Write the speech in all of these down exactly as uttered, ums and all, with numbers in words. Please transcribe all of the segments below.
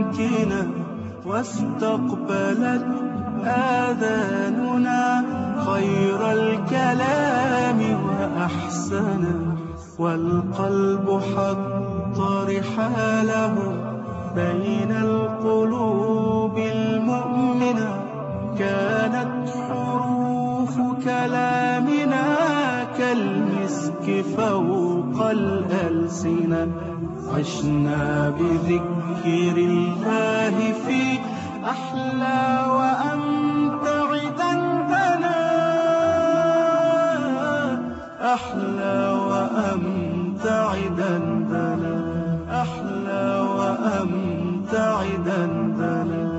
مسكنا واستقبلت آذاننا خير الكلام وأحسنه، والقلب حط رحاله بين القلوب المؤمنة. كانت حروف كلامنا كالمسك فوق الألسنة. عشنا بذكر الله في أحلى وأمتع دندنا، أحلى وأمتع دندنا، أحلى وأمتع دندنا.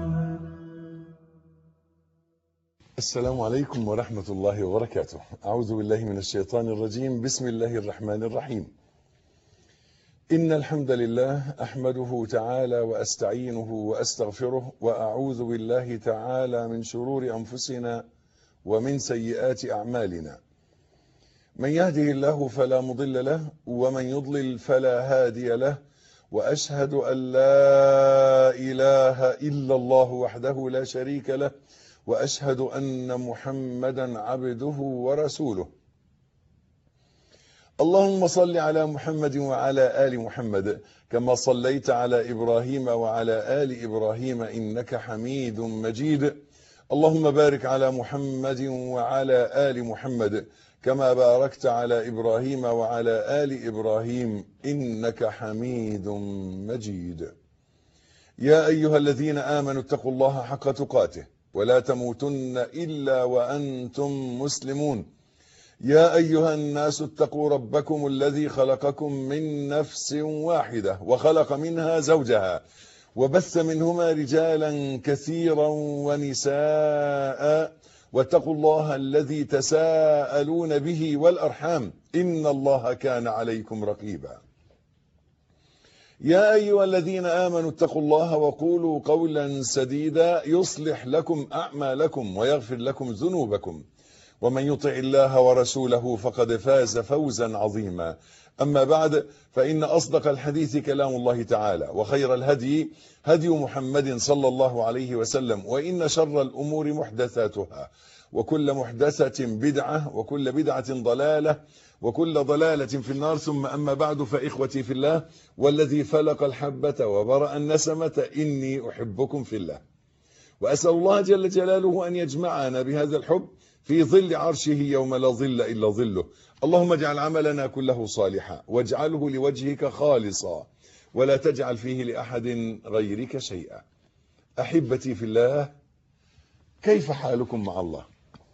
السلام عليكم ورحمة الله وبركاته. أعوذ بالله من الشيطان الرجيم. بسم الله الرحمن الرحيم. إن الحمد لله أحمده تعالى وأستعينه وأستغفره، وأعوذ بالله تعالى من شرور أنفسنا ومن سيئات أعمالنا. من يهده الله فلا مضل له، ومن يضلل فلا هادي له، وأشهد أن لا إله إلا الله وحده لا شريك له، وأشهد أن محمدا عبده ورسوله. اللهم صل على محمد وعلى آل محمد كما صليت على إبراهيم وعلى آل إبراهيم إنك حميد مجيد. اللهم بارك على محمد وعلى آل محمد كما باركت على إبراهيم وعلى آل إبراهيم إنك حميد مجيد. يا أيها الذين آمنوا اتقوا الله حق تقاته ولا تموتن إلا وأنتم مسلمون. يا أيها الناس اتقوا ربكم الذي خلقكم من نفس واحدة وخلق منها زوجها وبث منهما رجالا كثيرا ونساء، واتقوا الله الذي تساءلون به والأرحام إن الله كان عليكم رقيبا. يا أيها الذين آمنوا اتقوا الله وقولوا قولا سديدا يصلح لكم أعمالكم ويغفر لكم ذنوبكم، ومن يطع الله ورسوله فقد فاز فوزا عظيما. أما بعد، فإن أصدق الحديث كلام الله تعالى، وخير الهدي هدي محمد صلى الله عليه وسلم، وإن شر الأمور محدثاتها، وكل محدثة بدعة، وكل بدعة ضلالة، وكل ضلالة في النار. ثم أما بعد، فإخوتي في الله، والذي فلق الحبة وبرأ النسمة إني أحبكم في الله، وأسأل الله جل جلاله أن يجمعنا بهذا الحب في ظل عرشه يوم لا ظل إلا ظله. اللهم اجعل عملنا كله صالحا، واجعله لوجهك خالصا، ولا تجعل فيه لأحد غيرك شيئا. أحبتي في الله، كيف حالكم مع الله؟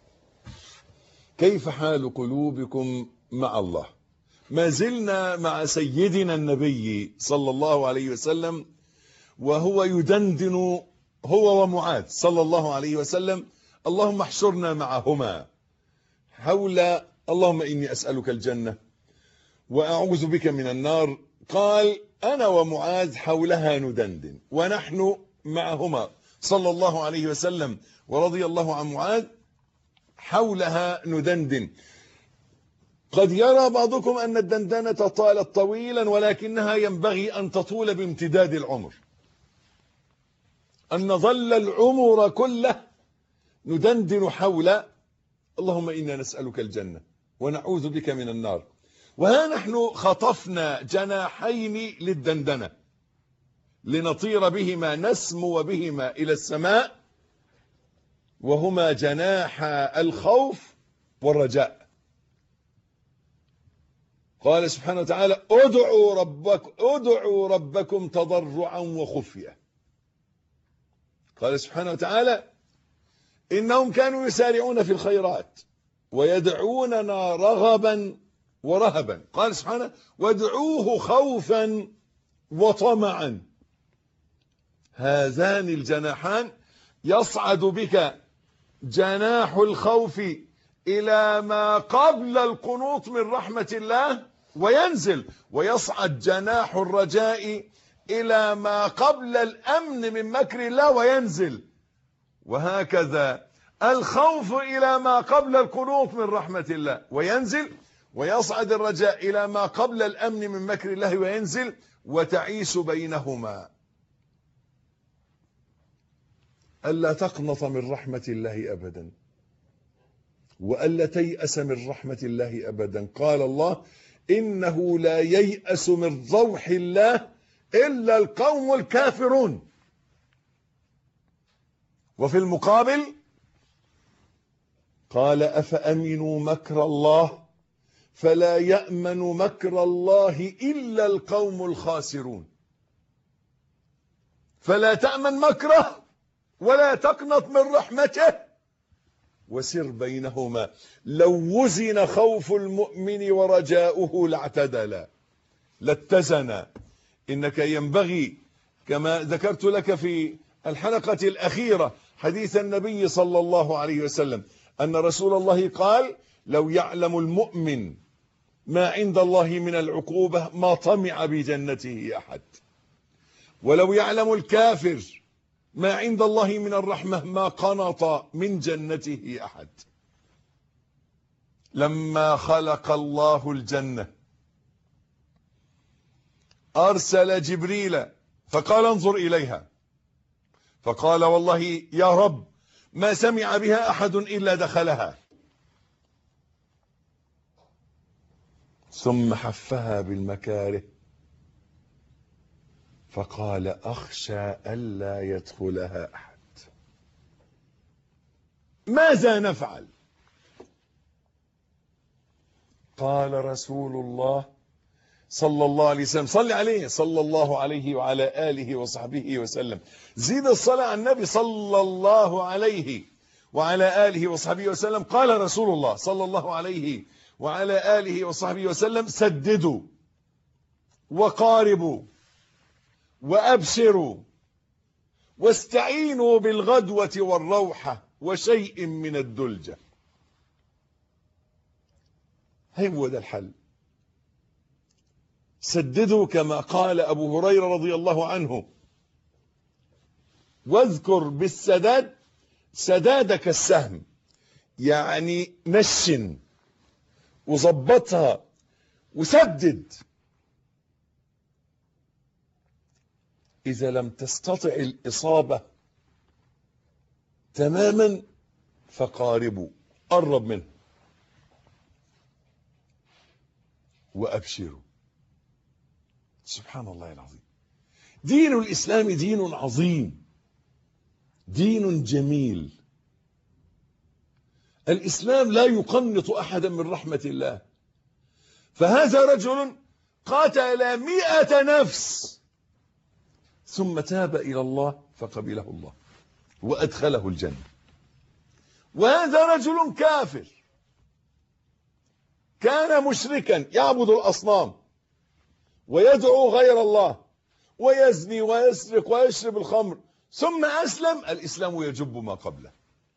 كيف حال قلوبكم مع الله؟ ما زلنا مع سيدنا النبي صلى الله عليه وسلم، وهو يدندن هو ومعاذ صلى الله عليه وسلم: اللهم احشرنا معهما حول اللهم إني أسألك الجنة وأعوذ بك من النار. قال: أنا ومعاذ حولها ندندن، ونحن معهما صلى الله عليه وسلم ورضي الله عن معاذ حولها ندندن. قد يرى بعضكم أن الدندنة طالت طويلا، ولكنها ينبغي أن تطول بامتداد العمر، أن نظل العمر كله ندندن حول اللهم إنا نسألك الجنة ونعوذ بك من النار. وها نحن خطفنا جناحين للدندنة لنطير بهما، نسمو بهما إلى السماء، وهما جناح الخوف والرجاء. قال سبحانه وتعالى: ادعوا ربك ادعوا ربكم تضرعا وخفية. قال سبحانه وتعالى: إنهم كانوا يسارعون في الخيرات ويدعوننا رغبا ورهبا. قال سبحانه: وادعوه خوفا وطمعا. هذان الجناحان يصعد بك جناح الخوف إلى ما قبل القنوط من رحمة الله وينزل، ويصعد جناح الرجاء إلى ما قبل الأمن من مكر الله وينزل، وهكذا الخوف إلى ما قبل القنوط من رحمة الله وينزل، ويصعد الرجاء إلى ما قبل الأمن من مكر الله وينزل، وتعيش بينهما. ألا تقنط من رحمة الله أبدا، وألا تيأس من رحمة الله أبدا. قال الله: إنه لا ييأس من روح الله إلا القوم الكافرون. وفي المقابل قال: أفأمنوا مكر الله فلا يأمن مكر الله إلا القوم الخاسرون. فلا تأمن مكره ولا تقنط من رحمته، وسر بينهما. لو وزن خوف المؤمن ورجاؤه لاعتدلا، لاتزنا. إنك ينبغي كما ذكرت لك في الحلقة الأخيرة حديث النبي صلى الله عليه وسلم أن رسول الله قال: لو يعلم المؤمن ما عند الله من العقوبة ما طمع بجنته أحد، ولو يعلم الكافر ما عند الله من الرحمة ما قنط من جنته أحد. لما خلق الله الجنة أرسل جبريل فقال: انظر إليها. فقال: والله يا رب ما سمع بها أحد إلا دخلها. ثم حفها بالمكاره فقال: أخشى ألا يدخلها أحد. ماذا نفعل؟ قال رسول الله صلى الله عليه وسلم، صل عليه صلى الله عليه وعلى آله وصحبه وسلم، زيد الصلاة على النبي صلى الله عليه وعلى آله وصحبه وسلم. قال رسول الله صلى الله عليه وعلى آله وصحبه وسلم: سددوا وقاربوا وأبشروا واستعينوا بالغدوة والروحة وشيء من الدلجة. هو ده الحل. سددوا كما قال أبو هريرة رضي الله عنه: واذكر بالسداد سدادك السهم، يعني نشن وظبطها وسدد. إذا لم تستطع الإصابة تماما فقاربوا، قرب منه، وأبشروا. سبحان الله العظيم. دين الإسلام دين عظيم، دين جميل. الإسلام لا يقنط أحدا من رحمة الله. فهذا رجل قاتل مئة نفس ثم تاب إلى الله فقبله الله وأدخله الجنة. وهذا رجل كافر كان مشركا يعبد الأصنام ويدعو غير الله ويزني ويسرق ويشرب الخمر، ثم أسلم. الإسلام يجب ما قبله.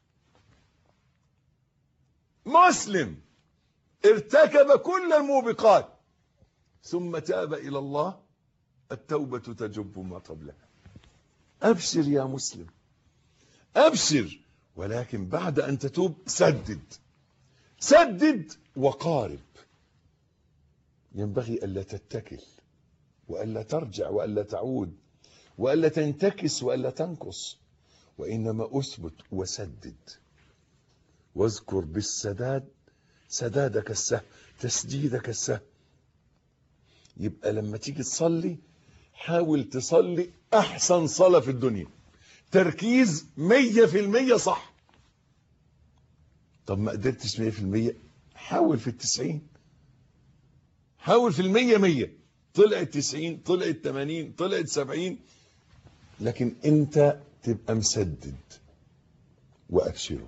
مسلم ارتكب كل الموبقات ثم تاب إلى الله، التوبة تجب ما قبلها. أبشر يا مسلم، أبشر، ولكن بعد أن تتوب سدد سدد وقارب. ينبغي ألا تتكل وألا ترجع وألا تعود وألا تنتكس وألا تنقص، وإنما أثبت وسدد. واذكر بالسداد سدادك السهم، تسديدك السهم. يبقى لما تيجي تصلي حاول تصلي أحسن صلاة في الدنيا، تركيز مية في المية صح. طب ما قدرتش مية في المية، حاول في التسعين، حاول في المية مية، طلعت تسعين، طلعت تمانين، طلعت سبعين، لكن انت تبقى مسدد. وأبشروا،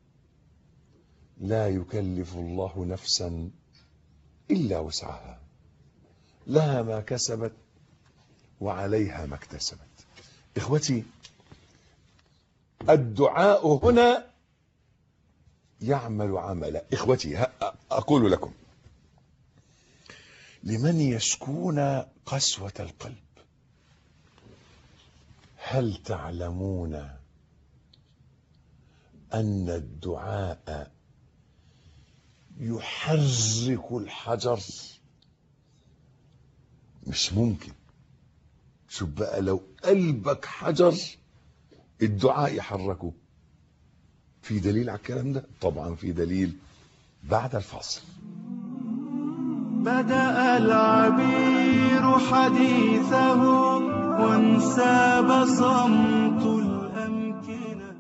لا يكلف الله نفسا إلا وسعها، لها ما كسبت وعليها ما اكتسبت. إخوتي، الدعاء هنا يعمل عملا. إخوتي، أقول لكم لمن يشكون قسوة القلب: هل تعلمون أن الدعاء يحرك الحجر؟ مش ممكن. شوف بقى، لو قلبك حجر الدعاء يحركه. في دليل على الكلام ده؟ طبعا في دليل بعد الفاصل. بدأ العبير حديثه وانساب صمت الأمكنة.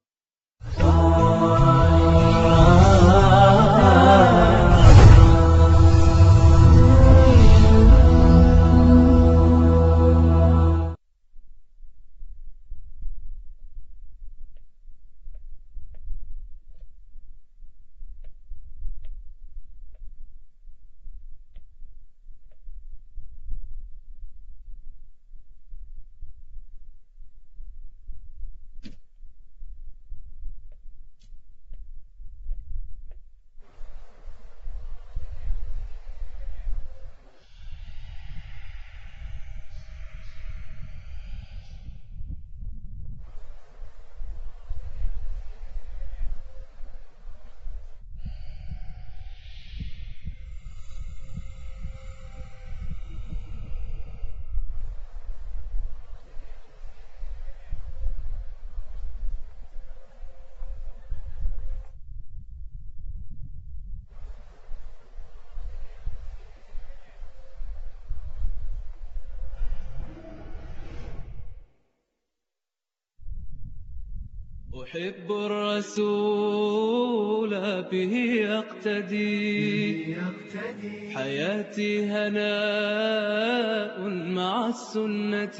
أحب الرسول به يقتدي حياتي هناء مع السنة.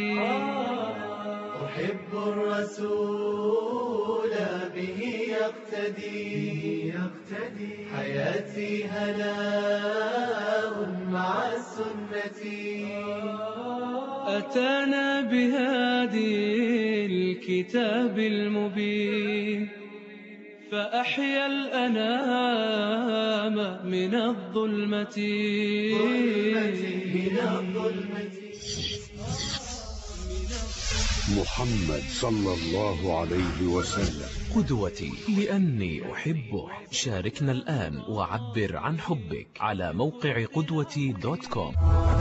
أحب الرسول به يقتدي حياتي هناء مع السنة. أتانا بهادي الكتاب المبين فأحيا الأنام من الظلمة. محمد صلى الله عليه وسلم قدوتي لأني أحبه. شاركنا الآن وعبر عن حبك على موقع قدوتي دوت كوم.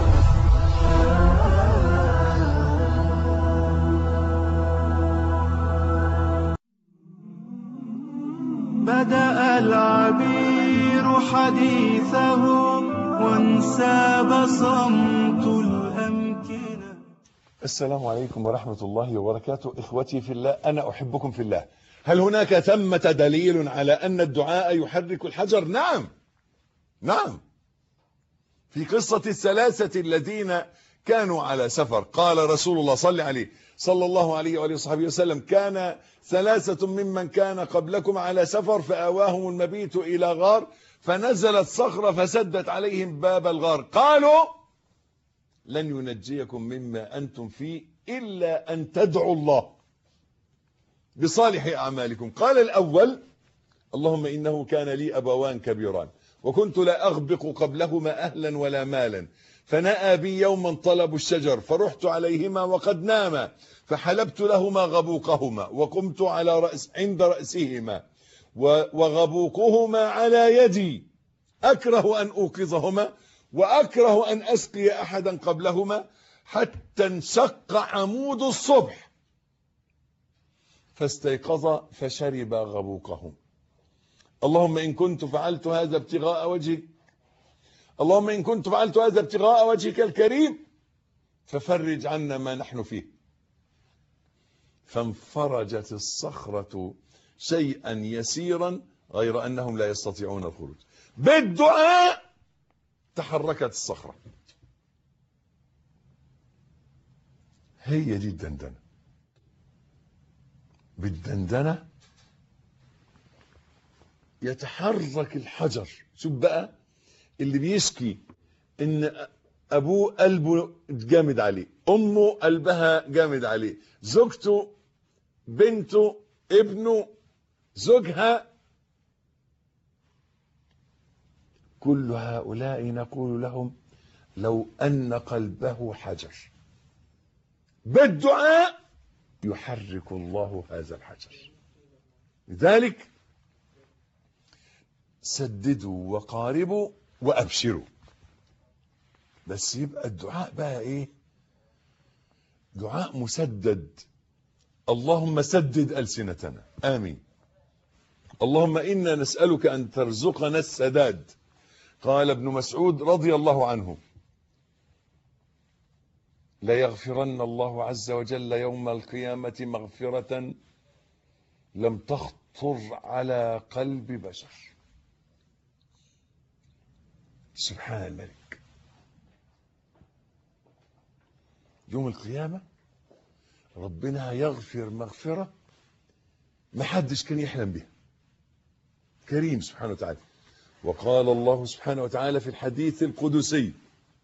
بدأ العبير حديثه وانساب صمت الأمكنة. السلام عليكم ورحمة الله وبركاته. إخوتي في الله، أنا أحبكم في الله. هل هناك ثمة دليل على أن الدعاء يحرك الحجر؟ نعم نعم. في قصة الثلاثة الذين كانوا على سفر، قال رسول الله صلى عليه صلى الله عليه وآله وصحبه وسلم: كان ثلاثة ممن كان قبلكم على سفر فآواهم المبيت إلى غار فنزلت صخرة فسدت عليهم باب الغار، قالوا: لن ينجيكم مما أنتم فيه إلا أن تدعوا الله بصالح أعمالكم. قال الأول: اللهم إنه كان لي أبوان كبيران وكنت لا أغبق قبلهما أهلا ولا مالا، فنأى بي يوما طلبوا الشجر فرحت عليهما وقد ناما فحلبت لهما غبوقهما وقمت على رأس عند رأسهما وغبوقهما على يدي، أكره أن أوقظهما وأكره أن أسقي أحدا قبلهما حتى انشق عمود الصبح فاستيقظ فشرب غبوقهم. اللهم إن كنت فعلت هذا ابتغاء وجهك اللهم إن كنت فعلت هذا ابتغاء وجهك الكريم ففرج عنا ما نحن فيه. فانفرجت الصخرة شيئا يسيرا غير أنهم لا يستطيعون الخروج. بالدعاء تحركت الصخرة. هي دي الدندنة. بالدندنة يتحرك الحجر. شوف بقى اللي بيشكي ان ابوه قلبه جامد عليه، امه قلبها جامد عليه، زوجته، بنته، ابنه، زوجها، كل هؤلاء نقول لهم لو ان قلبه حجر بالدعاء يحرك الله هذا الحجر. لذلك سددوا وقاربوا وابشروا. بس يبقى الدعاء بقى ايه؟ دعاء مسدد اللهم سدد ألسنتنا، آمين. اللهم إنا نسألك أن ترزقنا السداد. قال ابن مسعود رضي الله عنه: ليغفرن الله عز وجل يوم القيامة مغفرة لم تخطر على قلب بشر. سبحان الملك. يوم القيامة ربنا يغفر مغفرة ما حدش كان يحلم بها. كريم سبحانه وتعالى. وقال الله سبحانه وتعالى في الحديث القدسي: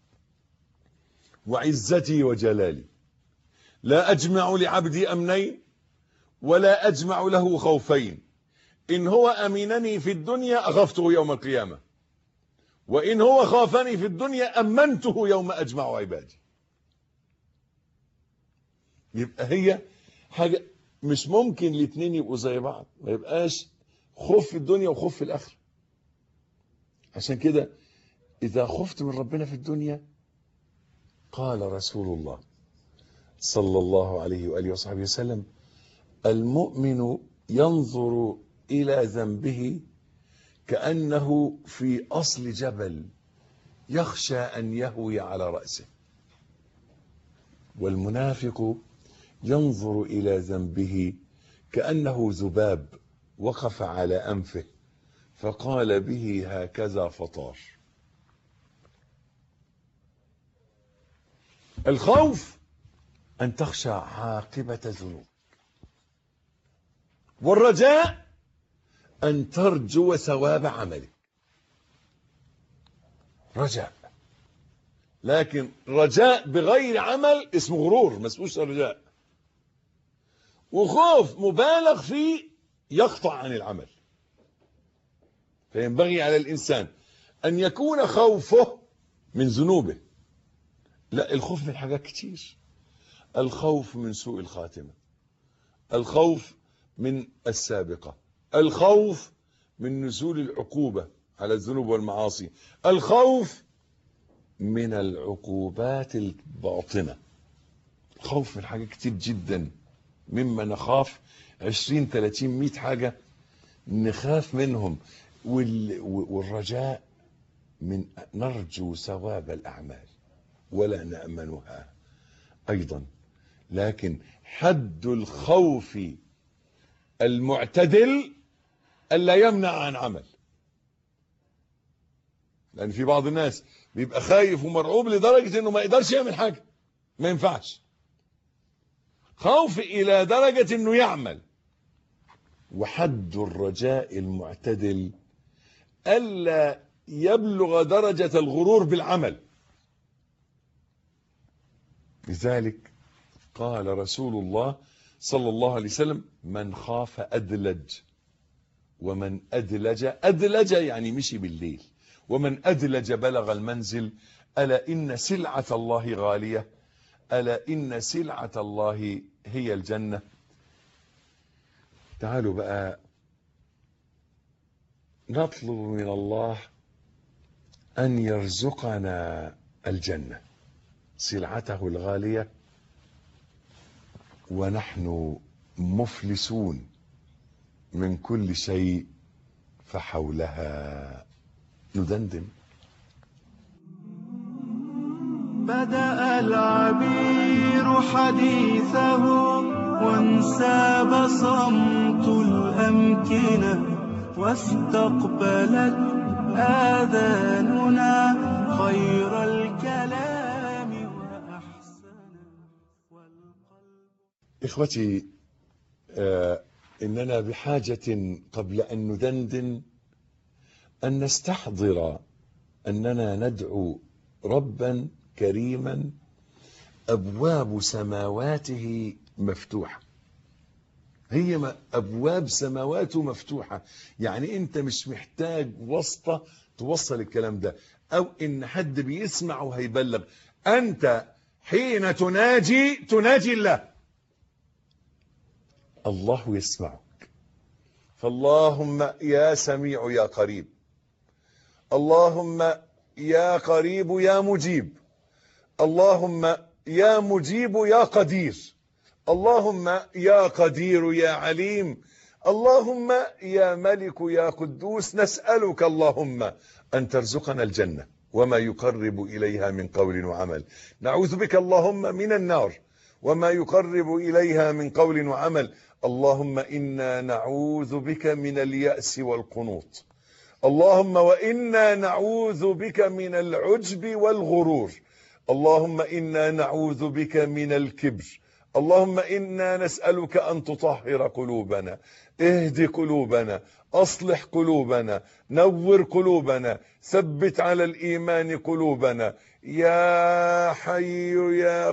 وعزتي وجلالي لا أجمع لعبدي أمنين ولا أجمع له خوفين، إن هو أمينني في الدنيا أخفته يوم القيامة، وإن هو خافني في الدنيا أمنته يوم أجمع عبادي. يبقى هي حاجة مش ممكن الاثنين يبقوا زي بعض، ما يبقاش خوف في الدنيا وخوف في الآخرة. عشان كده إذا خفت من ربنا في الدنيا، قال رسول الله صلى الله عليه وآله وصحبه وسلم: المؤمن ينظر إلى ذنبه كأنه في أصل جبل يخشى أن يهوي على رأسه، والمنافق ينظر إلى ذنبه كأنه ذباب وقف على أنفه فقال به هكذا فطار. الخوف أن تخشى عاقبة ذنوب، والرجاء أن ترجو ثواب عملك. رجاء، لكن رجاء بغير عمل اسمه غرور، ما اسموش رجاء. وخوف مبالغ فيه يقطع عن العمل. فينبغي على الإنسان أن يكون خوفه من ذنوبه. لا، الخوف من حاجات كتير. الخوف من سوء الخاتمة، الخوف من السابقة، الخوف من نزول العقوبة على الذنوب والمعاصي، الخوف من العقوبات الباطنة. خوف من حاجات كتير جدا، مما نخاف عشرين ثلاثين مئة حاجة نخاف منهم. والرجاء من نرجو ثواب الأعمال ولا نأمنها أيضا. لكن حد الخوف المعتدل ألا يمنع عن عمل. لأن في بعض الناس بيبقى خايف ومرعوب لدرجة أنه ما يقدرش يعمل حاجة، ما ينفعش. خوف إلى درجة أنه يعمل. وحد الرجاء المعتدل ألا يبلغ درجة الغرور بالعمل. لذلك قال رسول الله صلى الله عليه وسلم: من خاف أدلج، ومن أدلج أدلج يعني مشي بالليل، ومن أدلج بلغ المنزل. ألا إن سلعة الله غالية، ألا إن سلعة الله هي الجنة. تعالوا بقى نطلب من الله أن يرزقنا الجنة سلعته الغالية، ونحن مفلسون من كل شيء، فحولها ندندن. بدأ العبير حديثه وانساب صمت الأمكنة، واستقبلت آذاننا خير الكلام وأحسنه والقلب. إخوتي، آه إننا بحاجة قبل أن ندندن أن نستحضر أننا ندعو ربا كريما أبواب سماواته مفتوحة. هي أبواب سماواته مفتوحة، يعني أنت مش محتاج واسطة توصل الكلام ده، أو إن حد بيسمع وهيبلغ. أنت حين تناجي تناجي الله، الله يسمعك. فاللهم يا سميع يا قريب، اللهم يا قريب يا مجيب، اللهم يا مجيب يا قدير، اللهم يا قدير يا عليم، اللهم يا ملك يا قدوس، نسألك اللهم أن ترزقنا الجنة وما يقرب إليها من قول وعمل، نعوذ بك اللهم من النار وما يقرب إليها من قول وعمل. اللهم إنا نعوذ بك من اليأس والقنوط، اللهم وإنا نعوذ بك من العجب والغرور، اللهم إنا نعوذ بك من الكبر، اللهم إنا نسألك أن تطهر قلوبنا، اهد قلوبنا، أصلح قلوبنا، نور قلوبنا، ثبت على الإيمان قلوبنا، يا حي يا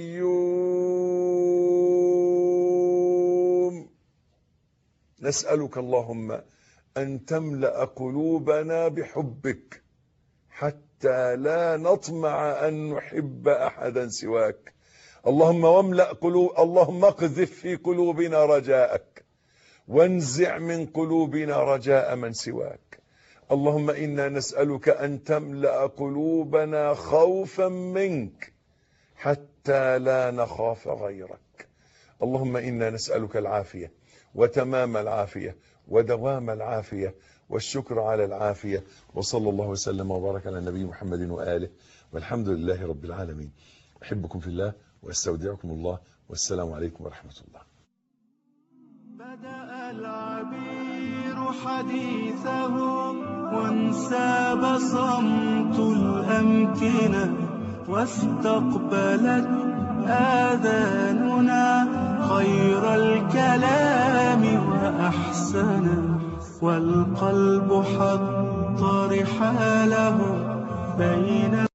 قيوم. نسألك اللهم أن تملأ قلوبنا بحبك حتى لا نطمع أن نحب أحدا سواك. اللهم واملأ قلوب اللهم اقذف في قلوبنا رجاءك وانزع من قلوبنا رجاء من سواك. اللهم إنا نسألك أن تملأ قلوبنا خوفا منك حتى لا نخاف غيرك. اللهم إنا نسألك العافية وتمام العافية ودوام العافية والشكر على العافية. وصلى الله وسلم وبارك على النبي محمد وآله، والحمد لله رب العالمين. أحبكم في الله واستودعكم الله، والسلام عليكم ورحمة الله. بدأ العبير حديثه وانساب صمت الأمكنة، واستقبلت آذاننا خير الكلام وأحسنه، والقلب حط رحاله بين